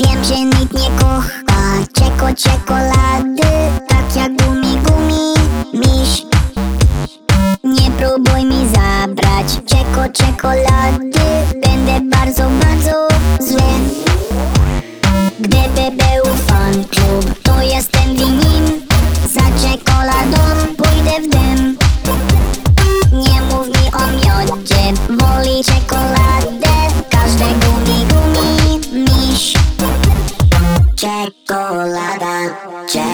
Wiem, że nikt nie kocha czekolady, tak jak gumi, miś. Nie próbuj mi zabrać czekolady, będę bardzo zły. Gdyby był fan klub, to jestem w nim. Za czekoladą pójdę w dym. Nie mów mi o miodzie, woli czekoladę. Każde gumi, miś. Czekolada,